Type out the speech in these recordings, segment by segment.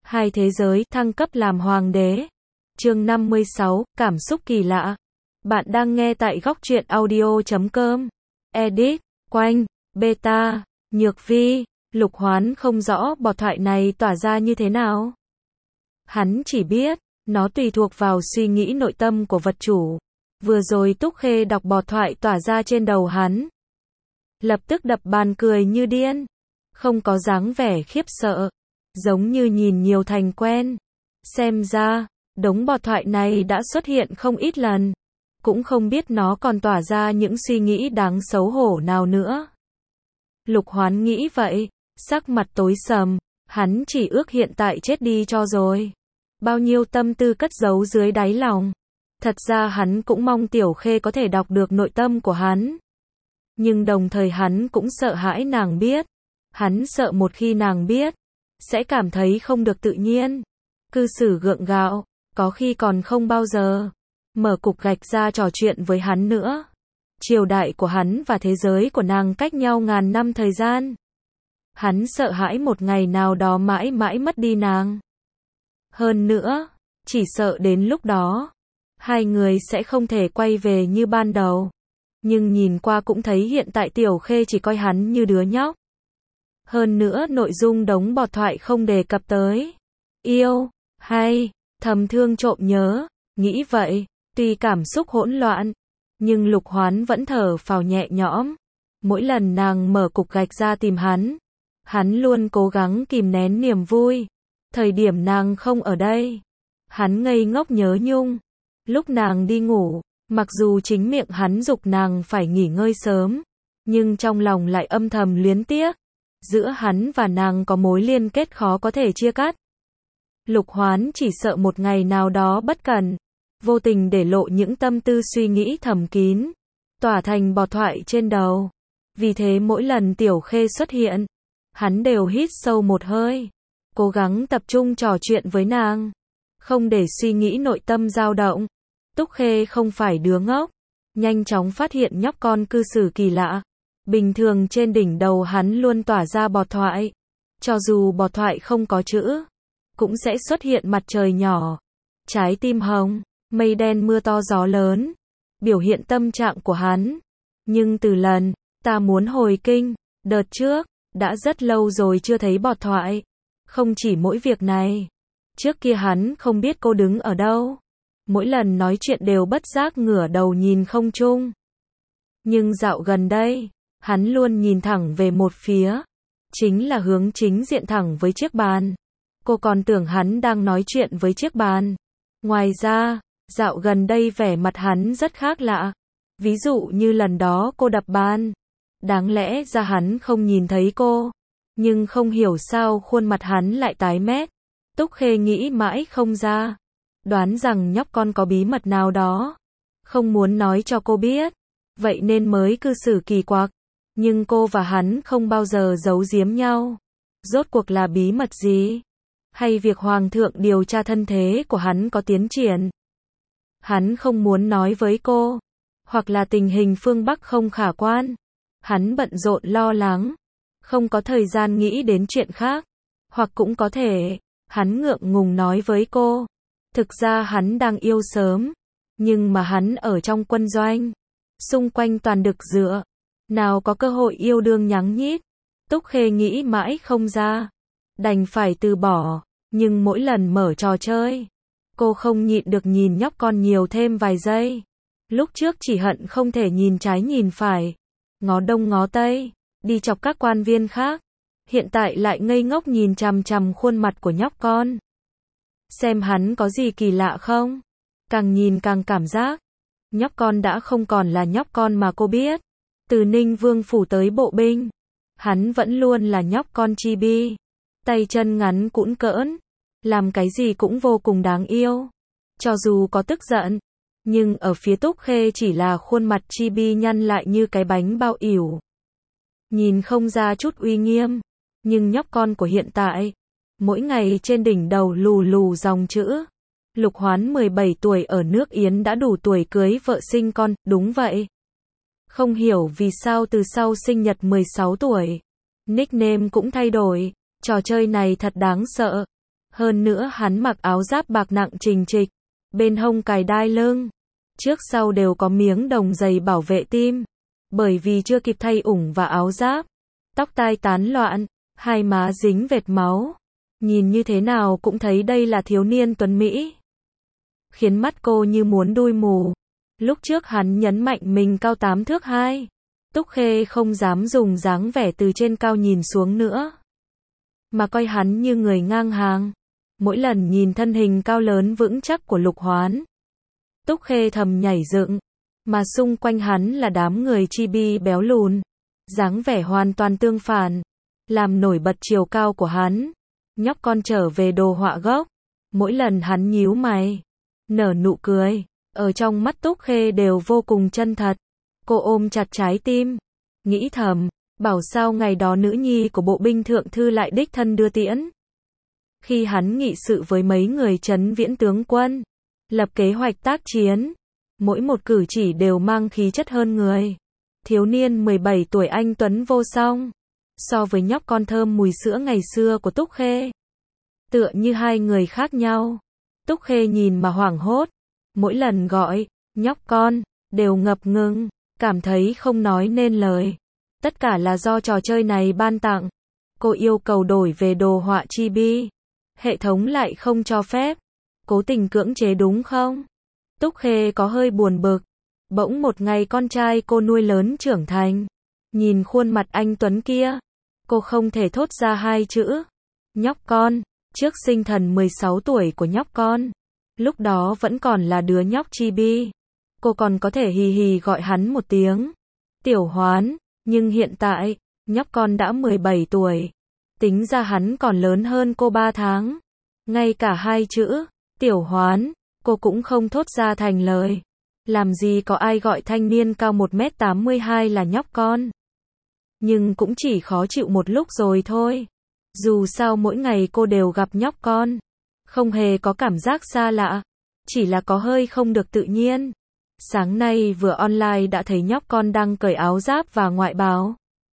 Hai thế giới thăng cấp làm hoàng đế. Chương 56, cảm xúc kỳ lạ. Bạn đang nghe tại góc truyện audio.com. Edit, Quanh, Beta, Nhược Vi. Lục Hoán không rõ bọt thoại này tỏa ra như thế nào. Hắn chỉ biết, nó tùy thuộc vào suy nghĩ nội tâm của vật chủ. Vừa rồi Túc Khê đọc bọt thoại tỏa ra trên đầu hắn. Lập tức đập bàn cười như điên. Không có dáng vẻ khiếp sợ. Giống như nhìn nhiều thành quen. Xem ra, đống bọt thoại này đã xuất hiện không ít lần. Cũng không biết nó còn tỏa ra những suy nghĩ đáng xấu hổ nào nữa. Lục Hoán nghĩ vậy, sắc mặt tối sầm, hắn chỉ ước hiện tại chết đi cho rồi. Bao nhiêu tâm tư cất giấu dưới đáy lòng. Thật ra hắn cũng mong Tiểu Khê có thể đọc được nội tâm của hắn. Nhưng đồng thời hắn cũng sợ hãi nàng biết. Hắn sợ một khi nàng biết, sẽ cảm thấy không được tự nhiên. Cư xử gượng gạo, có khi còn không bao giờ mở cục gạch ra trò chuyện với hắn nữa. Triều đại của hắn và thế giới của nàng cách nhau ngàn năm thời gian. Hắn sợ hãi một ngày nào đó mãi mãi mất đi nàng. Hơn nữa, chỉ sợ đến lúc đó, hai người sẽ không thể quay về như ban đầu. Nhưng nhìn qua cũng thấy hiện tại Tiểu Khê chỉ coi hắn như đứa nhóc. Hơn nữa nội dung đống bọt thoại không đề cập tới yêu, hay, thầm thương trộm nhớ, nghĩ vậy, tuy cảm xúc hỗn loạn, nhưng Lục Hoán vẫn thở phào nhẹ nhõm. Mỗi lần nàng mở cục gạch ra tìm hắn luôn cố gắng kìm nén niềm vui. Thời điểm nàng không ở đây, hắn ngây ngốc nhớ nhung. Lúc nàng đi ngủ, mặc dù chính miệng hắn giục nàng phải nghỉ ngơi sớm, nhưng trong lòng lại âm thầm luyến tiếc. Giữa hắn và nàng có mối liên kết khó có thể chia cắt. Lục Hoán chỉ sợ một ngày nào đó bất cẩn, vô tình để lộ những tâm tư suy nghĩ thầm kín, tỏa thành bọt thoại trên đầu. Vì thế mỗi lần Tiểu Khê xuất hiện, hắn đều hít sâu một hơi, cố gắng tập trung trò chuyện với nàng, không để suy nghĩ nội tâm dao động. Túc Khê không phải đứa ngốc, nhanh chóng phát hiện nhóc con cư xử kỳ lạ. Bình thường trên đỉnh đầu hắn luôn tỏa ra bọt thoại. Cho dù bọt thoại không có chữ, cũng sẽ xuất hiện mặt trời nhỏ, trái tim hồng, mây đen mưa to gió lớn, biểu hiện tâm trạng của hắn. Nhưng từ lần, ta muốn hồi kinh, đợt trước, đã rất lâu rồi chưa thấy bọt thoại. Không chỉ mỗi việc này, trước kia hắn không biết cô đứng ở đâu. Mỗi lần nói chuyện đều bất giác ngửa đầu nhìn không trung. Nhưng dạo gần đây, hắn luôn nhìn thẳng về một phía, chính là hướng chính diện thẳng với chiếc bàn. Cô còn tưởng hắn đang nói chuyện với chiếc bàn. Ngoài ra, dạo gần đây vẻ mặt hắn rất khác lạ. Ví dụ như lần đó cô đập bàn. Đáng lẽ ra hắn không nhìn thấy cô. Nhưng không hiểu sao khuôn mặt hắn lại tái mét. Túc Khê nghĩ mãi không ra. Đoán rằng nhóc con có bí mật nào đó, không muốn nói cho cô biết. Vậy nên mới cư xử kỳ quặc. Nhưng cô và hắn không bao giờ giấu giếm nhau. Rốt cuộc là bí mật gì? Hay việc Hoàng thượng điều tra thân thế của hắn có tiến triển? Hắn không muốn nói với cô. Hoặc là tình hình phương Bắc không khả quan. Hắn bận rộn lo lắng. Không có thời gian nghĩ đến chuyện khác. Hoặc cũng có thể, hắn ngượng ngùng nói với cô. Thực ra hắn đang yêu sớm. Nhưng mà hắn ở trong quân doanh. Xung quanh toàn đực dựa. Nào có cơ hội yêu đương nhắng nhít. Túc Khê nghĩ mãi không ra. Đành phải từ bỏ. Nhưng mỗi lần mở trò chơi, cô không nhịn được nhìn nhóc con nhiều thêm vài giây. Lúc trước chỉ hận không thể nhìn trái nhìn phải, ngó đông ngó tây, đi chọc các quan viên khác. Hiện tại lại ngây ngốc nhìn chằm chằm khuôn mặt của nhóc con. Xem hắn có gì kỳ lạ không? Càng nhìn càng cảm giác, nhóc con đã không còn là nhóc con mà cô biết. Từ Ninh Vương phủ tới bộ binh, hắn vẫn luôn là nhóc con chibi. Tay chân ngắn cũn cỡn, làm cái gì cũng vô cùng đáng yêu. Cho dù có tức giận, nhưng ở phía Túc Khê chỉ là khuôn mặt chibi nhăn lại như cái bánh bao ỉu. Nhìn không ra chút uy nghiêm, nhưng nhóc con của hiện tại, mỗi ngày trên đỉnh đầu lù lù dòng chữ. Lục Hoán 17 tuổi ở nước Yến đã đủ tuổi cưới vợ sinh con, đúng vậy. Không hiểu vì sao từ sau sinh nhật 16 tuổi, nickname cũng thay đổi. Trò chơi này thật đáng sợ. Hơn nữa hắn mặc áo giáp bạc nặng trình trịch, bên hông cài đai lưng, trước sau đều có miếng đồng dày bảo vệ tim. Bởi vì chưa kịp thay ủng và áo giáp, tóc tai tán loạn, hai má dính vệt máu. Nhìn như thế nào cũng thấy đây là thiếu niên tuấn Mỹ. Khiến mắt cô như muốn đui mù. Lúc trước hắn nhấn mạnh mình cao 8 thước 2. Túc Khê không dám dùng dáng vẻ từ trên cao nhìn xuống nữa, mà coi hắn như người ngang hàng. Mỗi lần nhìn thân hình cao lớn vững chắc của Lục Hoán, Túc Khê thầm nhảy dựng, mà xung quanh hắn là đám người chibi béo lùn, dáng vẻ hoàn toàn tương phản, làm nổi bật chiều cao của hắn. Nhóc con trở về đồ họa gốc, mỗi lần hắn nhíu mày, nở nụ cười, ở trong mắt Túc Khê đều vô cùng chân thật. Cô ôm chặt trái tim, nghĩ thầm, bảo sao ngày đó nữ nhi của bộ binh thượng thư lại đích thân đưa tiễn. Khi hắn nghị sự với mấy người Trấn Viễn tướng quân, lập kế hoạch tác chiến, mỗi một cử chỉ đều mang khí chất hơn người. Thiếu niên 17 tuổi anh tuấn vô song, so với nhóc con thơm mùi sữa ngày xưa của Túc Khê, tựa như hai người khác nhau. Túc Khê nhìn mà hoảng hốt, mỗi lần gọi nhóc con đều ngập ngừng, cảm thấy không nói nên lời. Tất cả là do trò chơi này ban tặng. Cô yêu cầu đổi về đồ họa chibi, hệ thống lại không cho phép. Cố tình cưỡng chế đúng không? Túc Khê có hơi buồn bực. Bỗng một ngày con trai cô nuôi lớn trưởng thành, nhìn khuôn mặt anh tuấn kia, cô không thể thốt ra hai chữ nhóc con. Trước sinh thần 16 tuổi của nhóc con, lúc đó vẫn còn là đứa nhóc chibi, cô còn có thể hì hì gọi hắn một tiếng Tiểu Hoán. Nhưng hiện tại, nhóc con đã 17 tuổi, tính ra hắn còn lớn hơn cô 3 tháng. Ngay cả hai chữ Tiểu Hoán cô cũng không thốt ra thành lời. Làm gì có ai gọi thanh niên cao 1m82 là nhóc con. Nhưng cũng chỉ khó chịu một lúc rồi thôi. Dù sao mỗi ngày cô đều gặp nhóc con, không hề có cảm giác xa lạ, chỉ là có hơi không được tự nhiên. Sáng nay vừa online đã thấy nhóc con đang cởi áo giáp và ngoại bào.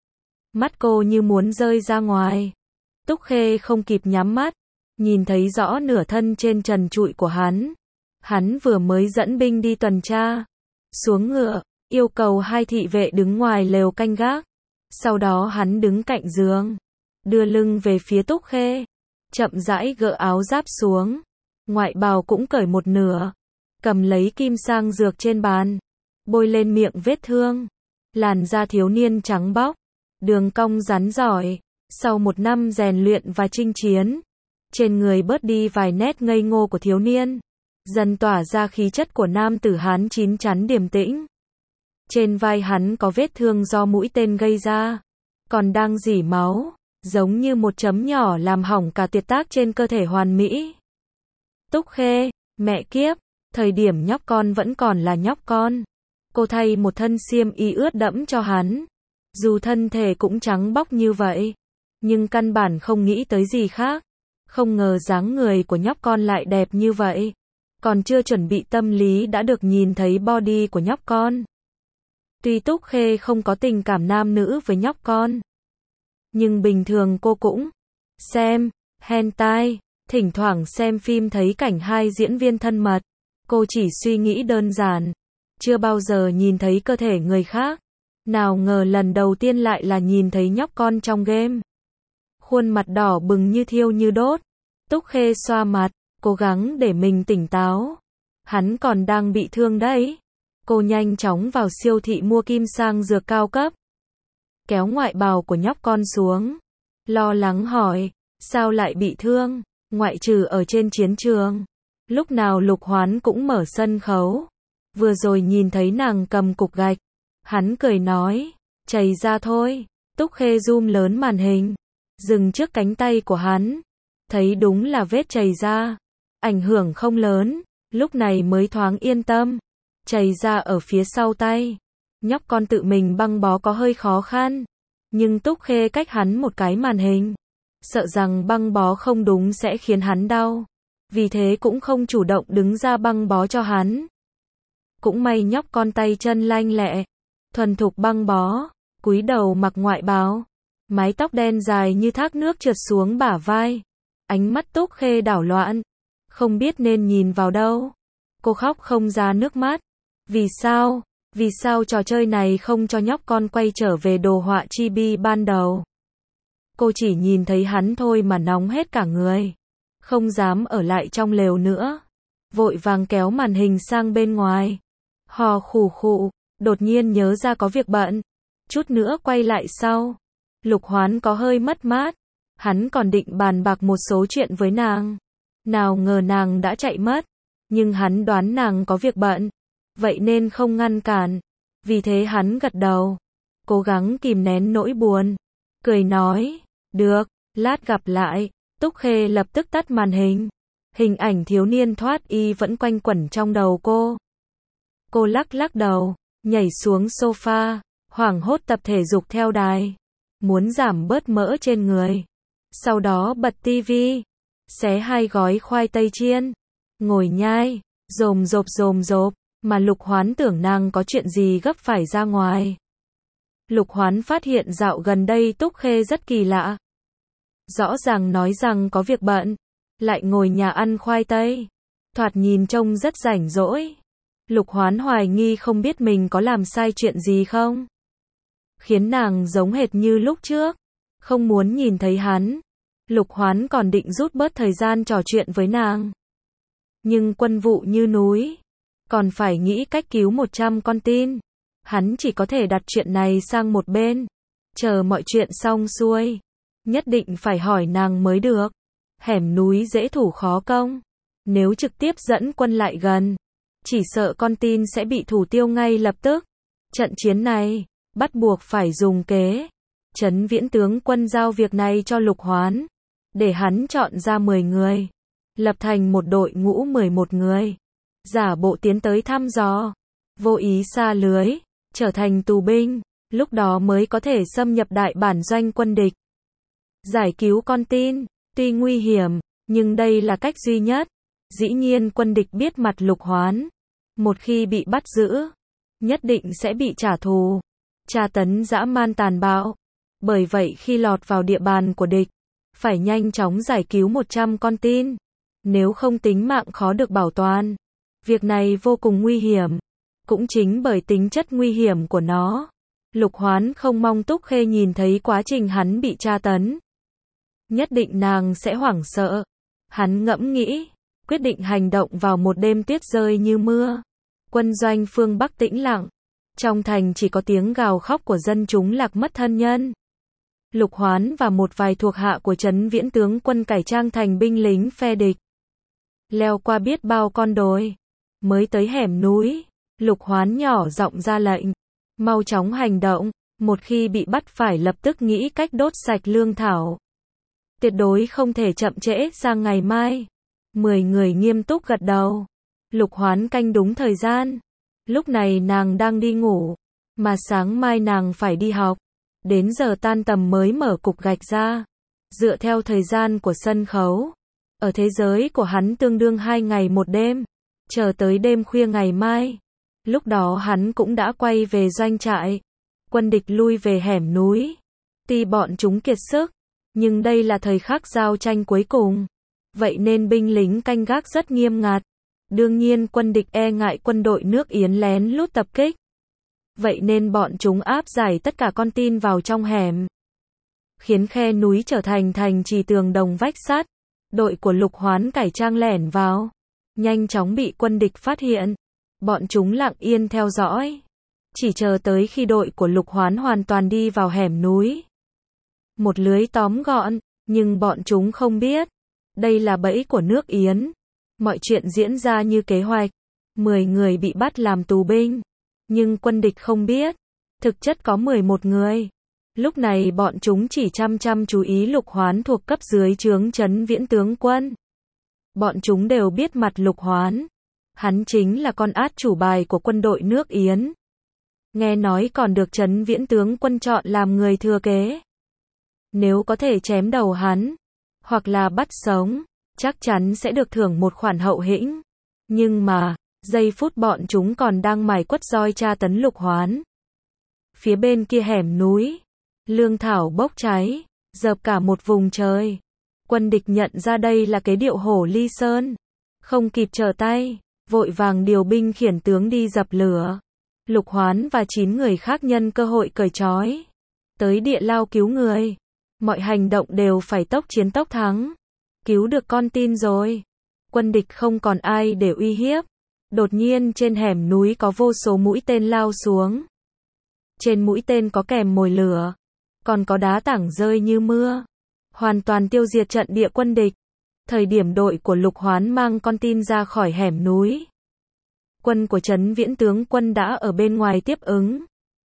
Mắt cô như muốn rơi ra ngoài. Túc Khê không kịp nhắm mắt, nhìn thấy rõ nửa thân trên trần trụi của hắn. Hắn vừa mới dẫn binh đi tuần tra, xuống ngựa, yêu cầu hai thị vệ đứng ngoài lều canh gác. Sau đó hắn đứng cạnh giường, đưa lưng về phía Túc Khê, chậm rãi gỡ áo giáp xuống, ngoại bào cũng cởi một nửa, cầm lấy kim sang dược trên bàn, bôi lên miệng vết thương. Làn da thiếu niên trắng bóc, đường cong rắn giỏi, sau một năm rèn luyện và chinh chiến, trên người bớt đi vài nét ngây ngô của thiếu niên, dần tỏa ra khí chất của nam tử Hán chín chắn điềm tĩnh. Trên vai hắn có vết thương do mũi tên gây ra, còn đang rỉ máu, giống như một chấm nhỏ làm hỏng cả tuyệt tác trên cơ thể hoàn mỹ. Túc Khê, mẹ kiếp, thời điểm nhóc con vẫn còn là nhóc con. Cô thay một thân xiêm y ướt đẫm cho hắn. Dù thân thể cũng trắng bóc như vậy, nhưng căn bản không nghĩ tới gì khác. Không ngờ dáng người của nhóc con lại đẹp như vậy. Còn chưa chuẩn bị tâm lý đã được nhìn thấy body của nhóc con. Tuy Túc Khê không có tình cảm nam nữ với nhóc con, nhưng bình thường cô cũng xem hentai, thỉnh thoảng xem phim thấy cảnh hai diễn viên thân mật. Cô chỉ suy nghĩ đơn giản, chưa bao giờ nhìn thấy cơ thể người khác. Nào ngờ lần đầu tiên lại là nhìn thấy nhóc con trong game. Khuôn mặt đỏ bừng như thiêu như đốt. Túc Khê xoa mặt, cố gắng để mình tỉnh táo. Hắn còn đang bị thương đấy. Cô nhanh chóng vào siêu thị mua kim sang dược cao cấp, kéo ngoại bào của nhóc con xuống, lo lắng hỏi, sao lại bị thương, ngoại trừ ở trên chiến trường. Lúc nào Lục Hoán cũng mở sân khấu, vừa rồi nhìn thấy nàng cầm cục gạch. Hắn cười nói, chảy ra thôi. Túc Khê zoom lớn màn hình, dừng trước cánh tay của hắn, thấy đúng là vết chảy ra, ảnh hưởng không lớn, lúc này mới thoáng yên tâm. Chảy ra ở phía sau tay, nhóc con tự mình băng bó có hơi khó khăn, nhưng Túc Khê cách hắn một cái màn hình, sợ rằng băng bó không đúng sẽ khiến hắn đau, vì thế cũng không chủ động đứng ra băng bó cho hắn. Cũng may nhóc con tay chân lanh lẹ, thuần thục băng bó, cúi đầu mặc ngoại bào, mái tóc đen dài như thác nước trượt xuống bả vai, Ánh mắt Túc Khê đảo loạn, không biết nên nhìn vào đâu. Cô khóc không ra nước mắt. Vì sao? Vì sao trò chơi này không cho nhóc con quay trở về đồ họa chibi ban đầu? Cô chỉ nhìn thấy hắn thôi mà nóng hết cả người. Không dám ở lại trong lều nữa. Vội vàng kéo màn hình sang bên ngoài. Hò khủ khụ, đột nhiên nhớ ra có việc bận. Chút nữa quay lại sau. Lục Hoán có hơi mất mát. Hắn còn định bàn bạc một số chuyện với nàng. Nào ngờ nàng đã chạy mất. Nhưng hắn đoán nàng có việc bận. Vậy nên không ngăn cản. Vì thế hắn gật đầu. Cố gắng kìm nén nỗi buồn. Cười nói, được, lát gặp lại. Túc Khê lập tức tắt màn hình. Hình ảnh thiếu niên thoát y vẫn quanh quẩn trong đầu cô. Cô lắc lắc đầu, nhảy xuống sofa, hoảng hốt tập thể dục theo đài. Muốn giảm bớt mỡ trên người. Sau đó bật tivi, xé 2 gói khoai tây chiên, ngồi nhai, rồm rộp, mà Lục Hoán tưởng nàng có chuyện gì gấp phải ra ngoài. Lục Hoán phát hiện dạo gần đây Túc Khê rất kỳ lạ. Rõ ràng nói rằng có việc bận, lại ngồi nhà ăn khoai tây. Thoạt nhìn trông rất rảnh rỗi. Lục Hoán hoài nghi không biết mình có làm sai chuyện gì không. Khiến nàng giống hệt như lúc trước. Không muốn nhìn thấy hắn. Lục Hoán còn định rút bớt thời gian trò chuyện với nàng. Nhưng quân vụ như núi. Còn phải nghĩ cách cứu 100 con tin. Hắn chỉ có thể đặt chuyện này sang một bên. Chờ mọi chuyện xong xuôi. Nhất định phải hỏi nàng mới được. Hẻm núi dễ thủ khó công. Nếu trực tiếp dẫn quân lại gần, chỉ sợ con tin sẽ bị thủ tiêu ngay lập tức. Trận chiến này, bắt buộc phải dùng kế. Trấn Viễn tướng quân giao việc này cho Lục Hoán. Để hắn chọn ra 10 người. Lập thành một đội ngũ 11 người. Giả bộ tiến tới thăm dò. Vô ý sa lưới. Trở thành tù binh. Lúc đó mới có thể xâm nhập đại bản doanh quân địch. Giải cứu con tin. Tuy nguy hiểm, nhưng đây là cách duy nhất. Dĩ nhiên quân địch biết mặt Lục Hoán. Một khi bị bắt giữ, nhất định sẽ bị trả thù. Tra tấn dã man tàn bạo. Bởi vậy khi lọt vào địa bàn của địch, phải nhanh chóng giải cứu 100 con tin. Nếu không tính mạng khó được bảo toàn. Việc này vô cùng nguy hiểm. Cũng chính bởi tính chất nguy hiểm của nó, Lục Hoán không mong Túc Khê nhìn thấy quá trình hắn bị tra tấn. Nhất định nàng sẽ hoảng sợ. Hắn ngẫm nghĩ, quyết định hành động vào một đêm tuyết rơi như mưa. Quân doanh phương Bắc tĩnh lặng. Trong thành chỉ có tiếng gào khóc của dân chúng lạc mất thân nhân. Lục Hoán và một vài thuộc hạ của Trấn Viễn tướng quân cải trang thành binh lính phe địch. Leo qua biết bao con đồi. Mới tới hẻm núi, Lục Hoán nhỏ giọng ra lệnh. Mau chóng hành động, một khi bị bắt phải lập tức nghĩ cách đốt sạch lương thảo. Tuyệt đối không thể chậm trễ sang ngày mai. 10 người nghiêm túc gật đầu. Lục Hoán canh đúng thời gian. Lúc này nàng đang đi ngủ, mà sáng mai nàng phải đi học. Đến giờ tan tầm mới mở cục gạch ra. Dựa theo thời gian của sân khấu, ở thế giới của hắn tương đương 2 ngày 1 đêm. Chờ tới đêm khuya ngày mai, lúc đó hắn cũng đã quay về doanh trại. Quân địch lui về hẻm núi. Tuy bọn chúng kiệt sức, nhưng đây là thời khắc giao tranh cuối cùng. Vậy nên binh lính canh gác rất nghiêm ngặt. Đương nhiên quân địch e ngại quân đội nước Yến lén lút tập kích. Vậy nên bọn chúng áp giải tất cả con tin vào trong hẻm. Khiến khe núi trở thành thành trì tường đồng vách sắt. Đội của Lục Hoán cải trang lẻn vào. Nhanh chóng bị quân địch phát hiện. Bọn chúng lặng yên theo dõi. Chỉ chờ tới khi đội của Lục Hoán hoàn toàn đi vào hẻm núi. Một lưới tóm gọn, nhưng bọn chúng không biết. Đây là bẫy của nước Yến. Mọi chuyện diễn ra như kế hoạch. 10 người bị bắt làm tù binh. Nhưng quân địch không biết. Thực chất có 11 người. Lúc này bọn chúng chỉ chăm chú ý Lục Hoán thuộc cấp dưới trướng Trấn Viễn tướng quân. Bọn chúng đều biết mặt Lục Hoán. Hắn chính là con át chủ bài của quân đội nước Yến. Nghe nói còn được Trấn Viễn tướng quân chọn làm người thừa kế. Nếu có thể chém đầu hắn, hoặc là bắt sống, chắc chắn sẽ được thưởng một khoản hậu hĩnh. Nhưng mà, giây phút bọn chúng còn đang mải quất roi tra tấn Lục Hoán. Phía bên kia hẻm núi, lương thảo bốc cháy, dập cả một vùng trời. Quân địch nhận ra đây là kế điệu hổ ly sơn. Không kịp trở tay, vội vàng điều binh khiển tướng đi dập lửa. Lục Hoán và 9 người khác nhân cơ hội cởi trói. Tới địa lao cứu người. Mọi hành động đều phải tốc chiến tốc thắng. Cứu được con tin rồi. Quân địch không còn ai để uy hiếp. Đột nhiên trên hẻm núi có vô số mũi tên lao xuống. Trên mũi tên có kèm mồi lửa. Còn có đá tảng rơi như mưa. Hoàn toàn tiêu diệt trận địa quân địch. Thời điểm đội của Lục Hoán mang con tin ra khỏi hẻm núi. Quân của Trấn Viễn tướng quân đã ở bên ngoài tiếp ứng.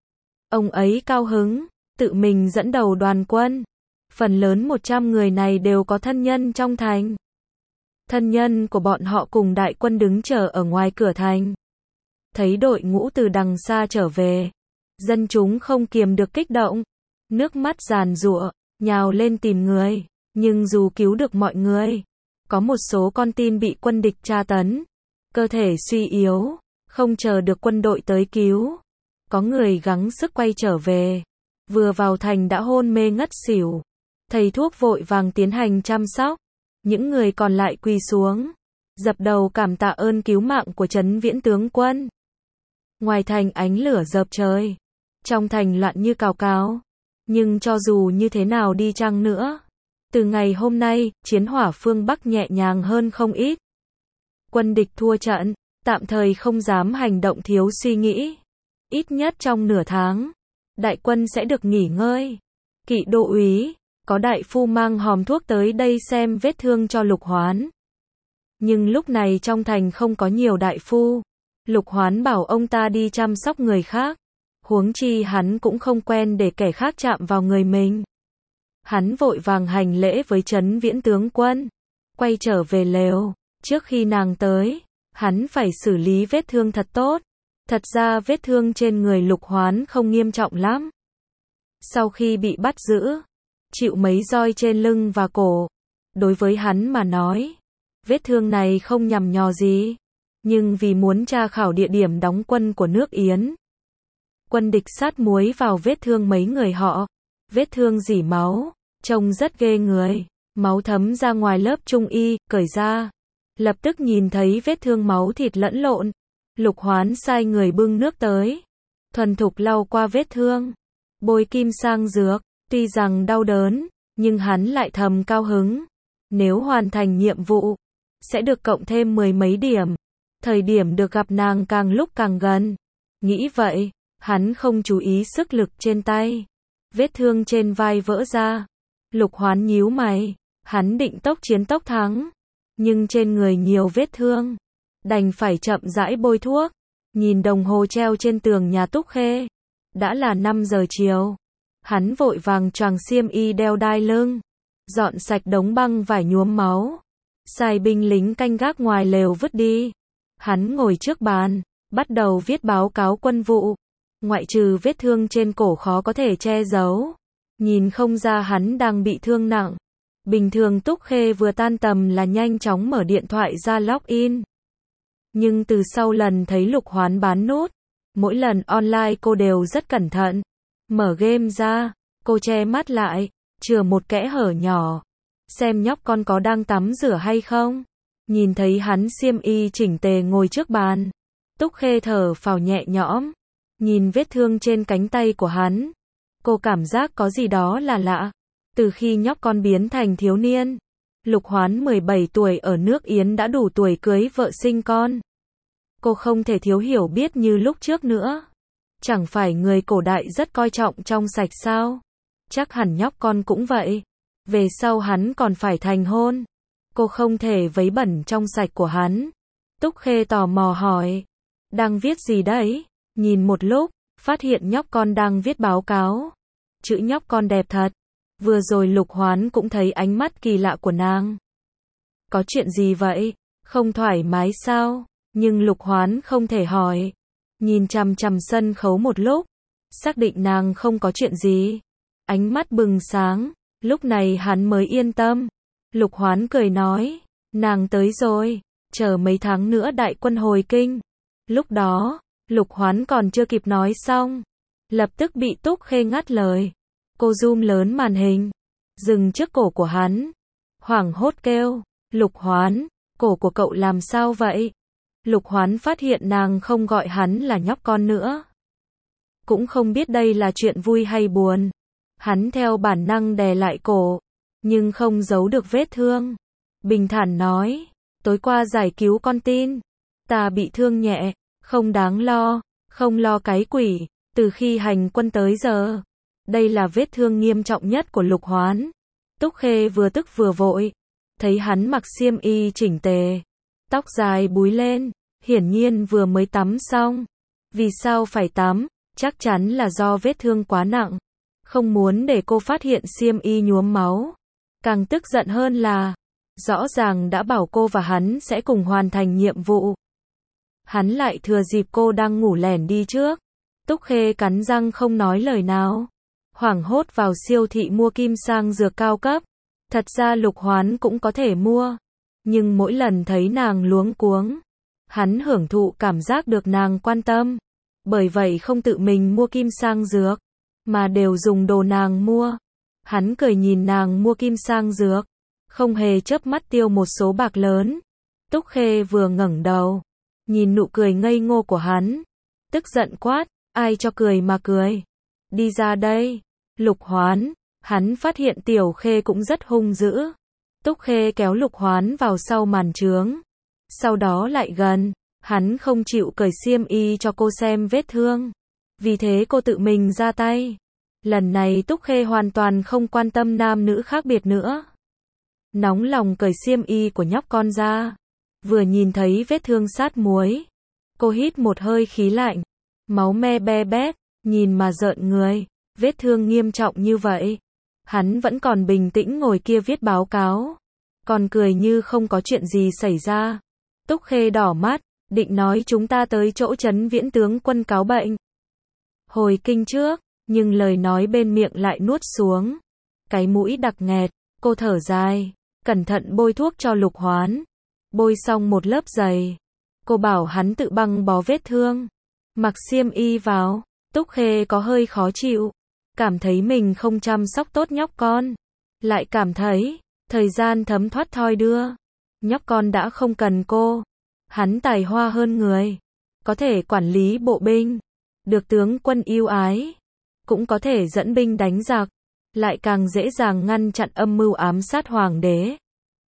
Ông ấy cao hứng, tự mình dẫn đầu đoàn quân. Phần lớn 100 người này đều có thân nhân trong thành. Thân nhân của bọn họ cùng đại quân đứng chờ ở ngoài cửa thành. Thấy đội ngũ từ đằng xa trở về. Dân chúng không kiềm được kích động. Nước mắt giàn giụa, nhào lên tìm người. Nhưng dù cứu được mọi người, có một số con tin bị quân địch tra tấn. Cơ thể suy yếu, không chờ được quân đội tới cứu. Có người gắng sức quay trở về. Vừa vào thành đã hôn mê ngất xỉu. Thầy thuốc vội vàng tiến hành chăm sóc. Những người còn lại quỳ xuống. Dập đầu cảm tạ ơn cứu mạng của Trấn Viễn tướng quân. Ngoài thành ánh lửa dợp trời. Trong thành loạn như cào cào. Nhưng cho dù như thế nào đi chăng nữa. Từ ngày hôm nay, chiến hỏa phương Bắc nhẹ nhàng hơn không ít. Quân địch thua trận, tạm thời không dám hành động thiếu suy nghĩ. Ít nhất trong nửa tháng, đại quân sẽ được nghỉ ngơi. Kỵ đô úy, có đại phu mang hòm thuốc tới đây xem vết thương cho Lục Hoán. Nhưng lúc này trong thành không có nhiều đại phu. Lục Hoán bảo ông ta đi chăm sóc người khác. Huống chi hắn cũng không quen để kẻ khác chạm vào người mình. Hắn vội vàng hành lễ với Trấn Viễn tướng quân. Quay trở về lều. Trước khi nàng tới, hắn phải xử lý vết thương thật tốt. Thật ra vết thương trên người Lục Hoán không nghiêm trọng lắm. Sau khi bị bắt giữ, chịu mấy roi trên lưng và cổ. Đối với hắn mà nói, vết thương này không nhằm nhò gì. Nhưng vì muốn tra khảo địa điểm đóng quân của nước Yến, quân địch sát muối vào vết thương mấy người họ. Vết thương rỉ máu, trông rất ghê người. Máu thấm ra ngoài lớp trung y, cởi ra. Lập tức nhìn thấy vết thương máu thịt lẫn lộn. Lục Hoán sai người bưng nước tới. Thuần thục lau qua vết thương. Bôi kim sang dược. Tuy rằng đau đớn, nhưng hắn lại thầm cao hứng. Nếu hoàn thành nhiệm vụ, sẽ được cộng thêm 10 mấy điểm. Thời điểm được gặp nàng càng lúc càng gần. Nghĩ vậy, hắn không chú ý sức lực trên tay. Vết thương trên vai vỡ ra. Lục Hoán nhíu mày. Hắn định tốc chiến tốc thắng. Nhưng trên người nhiều vết thương. Đành phải chậm rãi bôi thuốc. Nhìn đồng hồ treo trên tường nhà Túc Khê. Đã là 5 giờ chiều. Hắn vội vàng choàng xiêm y đeo đai lưng. Dọn sạch đống băng vải nhuốm máu. Sai binh lính canh gác ngoài lều vứt đi. Hắn ngồi trước bàn. Bắt đầu viết báo cáo quân vụ. Ngoại trừ vết thương trên cổ khó có thể che giấu. Nhìn không ra hắn đang bị thương nặng. Bình thường Túc Khê vừa tan tầm là nhanh chóng mở điện thoại ra login. Nhưng từ sau lần thấy Lục Hoán bán nốt, mỗi lần online cô đều rất cẩn thận. Mở game ra, cô che mắt lại, chừa một kẽ hở nhỏ. Xem nhóc con có đang tắm rửa hay không. Nhìn thấy hắn xiêm y chỉnh tề ngồi trước bàn. Túc Khê thở phào nhẹ nhõm. Nhìn vết thương trên cánh tay của hắn. Cô cảm giác có gì đó là lạ. Từ khi nhóc con biến thành thiếu niên, Lục Hoán 17 tuổi ở nước Yến đã đủ tuổi cưới vợ sinh con. Cô không thể thiếu hiểu biết như lúc trước nữa. Chẳng phải người cổ đại rất coi trọng trong sạch sao? Chắc hẳn nhóc con cũng vậy. Về sau hắn còn phải thành hôn. Cô không thể vấy bẩn trong sạch của hắn. Túc Khê tò mò hỏi. Đang viết gì đấy? Nhìn một lúc, phát hiện nhóc con đang viết báo cáo. Chữ nhóc con đẹp thật. Vừa rồi Lục Hoán cũng thấy ánh mắt kỳ lạ của nàng. Có chuyện gì vậy? Không thoải mái sao? Nhưng Lục Hoán không thể hỏi. Nhìn chằm chằm sân khấu một lúc. Xác định nàng không có chuyện gì. Ánh mắt bừng sáng. Lúc này hắn mới yên tâm. Lục Hoán cười nói. Nàng tới rồi. Chờ mấy tháng nữa đại quân hồi kinh. Lúc đó, Lục Hoán còn chưa kịp nói xong. Lập tức bị Túc Khê ngắt lời. Cô zoom lớn màn hình. Dừng trước cổ của hắn. hoảng hốt kêu, Lục Hoán, cổ của cậu làm sao vậy? Lục Hoán phát hiện nàng không gọi hắn là nhóc con nữa. Cũng không biết đây là chuyện vui hay buồn. Hắn theo bản năng đè lại cổ, nhưng không giấu được vết thương. Bình thản nói, tối qua giải cứu con tin. Ta bị thương nhẹ, không đáng lo, không lo cái quỷ, từ khi hành quân tới giờ. Đây là vết thương nghiêm trọng nhất của Lục Hoán. Túc Khê vừa tức vừa vội, thấy hắn mặc xiêm y chỉnh tề, tóc dài búi lên, hiển nhiên vừa mới tắm xong. Vì sao phải tắm? Chắc chắn là do vết thương quá nặng, không muốn để cô phát hiện xiêm y nhuốm máu. Càng tức giận hơn là, rõ ràng đã bảo cô và hắn sẽ cùng hoàn thành nhiệm vụ. Hắn lại thừa dịp cô đang ngủ lẻn đi trước. Túc Khê cắn răng không nói lời nào, hoảng hốt vào siêu thị mua kim sang dược cao cấp. Thật ra Lục Hoán cũng có thể mua, nhưng mỗi lần thấy nàng luống cuống, hắn hưởng thụ cảm giác được nàng quan tâm. Bởi vậy không tự mình mua kim sang dược, mà đều dùng đồ nàng mua. Hắn cười nhìn nàng mua kim sang dược, không hề chớp mắt tiêu một số bạc lớn. Túc Khê vừa ngẩng đầu, nhìn nụ cười ngây ngô của hắn, tức giận quát, ai cho cười mà cười? Đi ra đây. Lục Hoán, hắn phát hiện Tiểu Khê cũng rất hung dữ. Túc Khê kéo Lục Hoán vào sau màn trướng, sau đó lại gần. Hắn không chịu cởi xiêm y cho cô xem vết thương, vì thế cô tự mình ra tay. Lần này Túc Khê hoàn toàn không quan tâm nam nữ khác biệt nữa. Nóng lòng cởi xiêm y của nhóc con ra. Vừa nhìn thấy vết thương sát muối, cô hít một hơi khí lạnh, máu me be bét, nhìn mà rợn người. Vết thương nghiêm trọng như vậy, hắn vẫn còn bình tĩnh ngồi kia viết báo cáo, còn cười như không có chuyện gì xảy ra. Túc Khê đỏ mắt, định nói chúng ta tới chỗ Trấn Viễn tướng quân cáo bệnh hồi kinh trước, nhưng lời nói bên miệng lại nuốt xuống. Cái mũi đặc nghẹt, cô thở dài, cẩn thận bôi thuốc cho Lục Hoán. Bôi xong một lớp dày, cô bảo hắn tự băng bó vết thương, mặc xiêm y vào. Túc Khê có hơi khó chịu, cảm thấy mình không chăm sóc tốt nhóc con, lại cảm thấy thời gian thấm thoát thoi đưa. Nhóc con đã không cần cô. Hắn tài hoa hơn người, có thể quản lý bộ binh, được tướng quân yêu ái, cũng có thể dẫn binh đánh giặc, lại càng dễ dàng ngăn chặn âm mưu ám sát hoàng đế.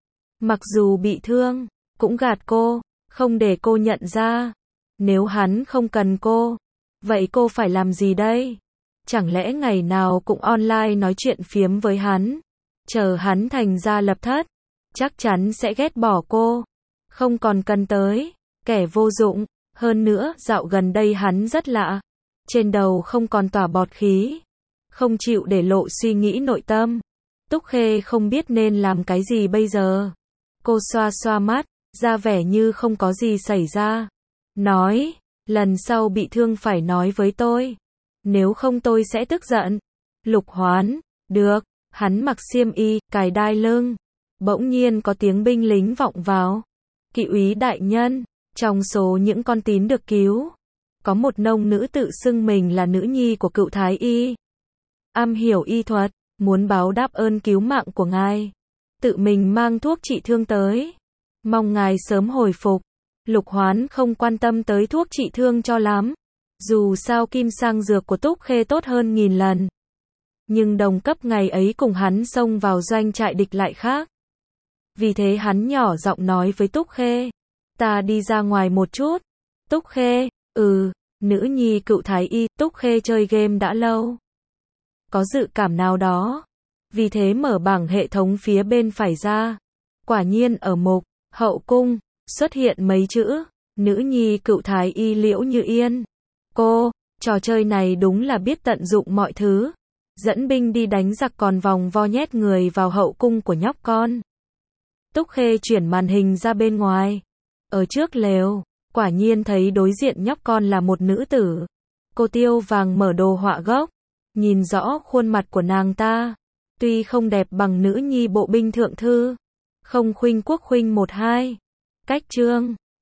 Mặc dù bị thương, cũng gạt cô, không để cô nhận ra. Nếu hắn không cần cô, vậy cô phải làm gì đây? Chẳng lẽ ngày nào cũng online nói chuyện phiếm với hắn, chờ hắn thành gia lập thất, chắc chắn sẽ ghét bỏ cô, không còn cần tới, kẻ vô dụng. Hơn nữa, dạo gần đây hắn rất lạ, trên đầu không còn tỏa bọt khí, không chịu để lộ suy nghĩ nội tâm. Túc Khê không biết nên làm cái gì bây giờ. Cô xoa xoa mắt, ra vẻ như không có gì xảy ra, nói, lần sau bị thương phải nói với tôi, nếu không tôi sẽ tức giận. Lục Hoán, được. Hắn mặc xiêm y, cài đai lưng. Bỗng nhiên có tiếng binh lính vọng vào. Kỵ úy đại nhân, trong số những con tín được cứu, có một nông nữ tự xưng mình là nữ nhi của cựu thái y, am hiểu y thuật, muốn báo đáp ơn cứu mạng của ngài, tự mình mang thuốc trị thương tới, mong ngài sớm hồi phục. Lục Hoán không quan tâm tới thuốc trị thương cho lắm, dù sao kim sang dược của Túc Khê tốt hơn nghìn lần, nhưng đồng cấp ngày ấy cùng hắn xông vào doanh trại địch lại khác. Vì thế hắn nhỏ giọng nói với Túc Khê, ta đi ra ngoài một chút. Túc Khê, nữ nhi cựu thái y. Túc Khê chơi game đã lâu, có dự cảm nào đó, vì thế mở bảng hệ thống phía bên phải ra. Quả nhiên ở mục hậu cung xuất hiện mấy chữ, nữ nhi cựu thái y Liễu Như Yên. Cô, trò chơi này đúng là biết tận dụng mọi thứ, dẫn binh đi đánh giặc còn vòng vo nhét người vào hậu cung của nhóc con. Túc Khê chuyển màn hình ra bên ngoài, ở trước lều, quả nhiên thấy đối diện nhóc con là một nữ tử. Cô Tiêu Vàng mở đồ họa gốc, nhìn rõ khuôn mặt của nàng ta, tuy không đẹp bằng nữ nhi bộ binh thượng thư, không khuynh quốc khuynh một hai, cách chương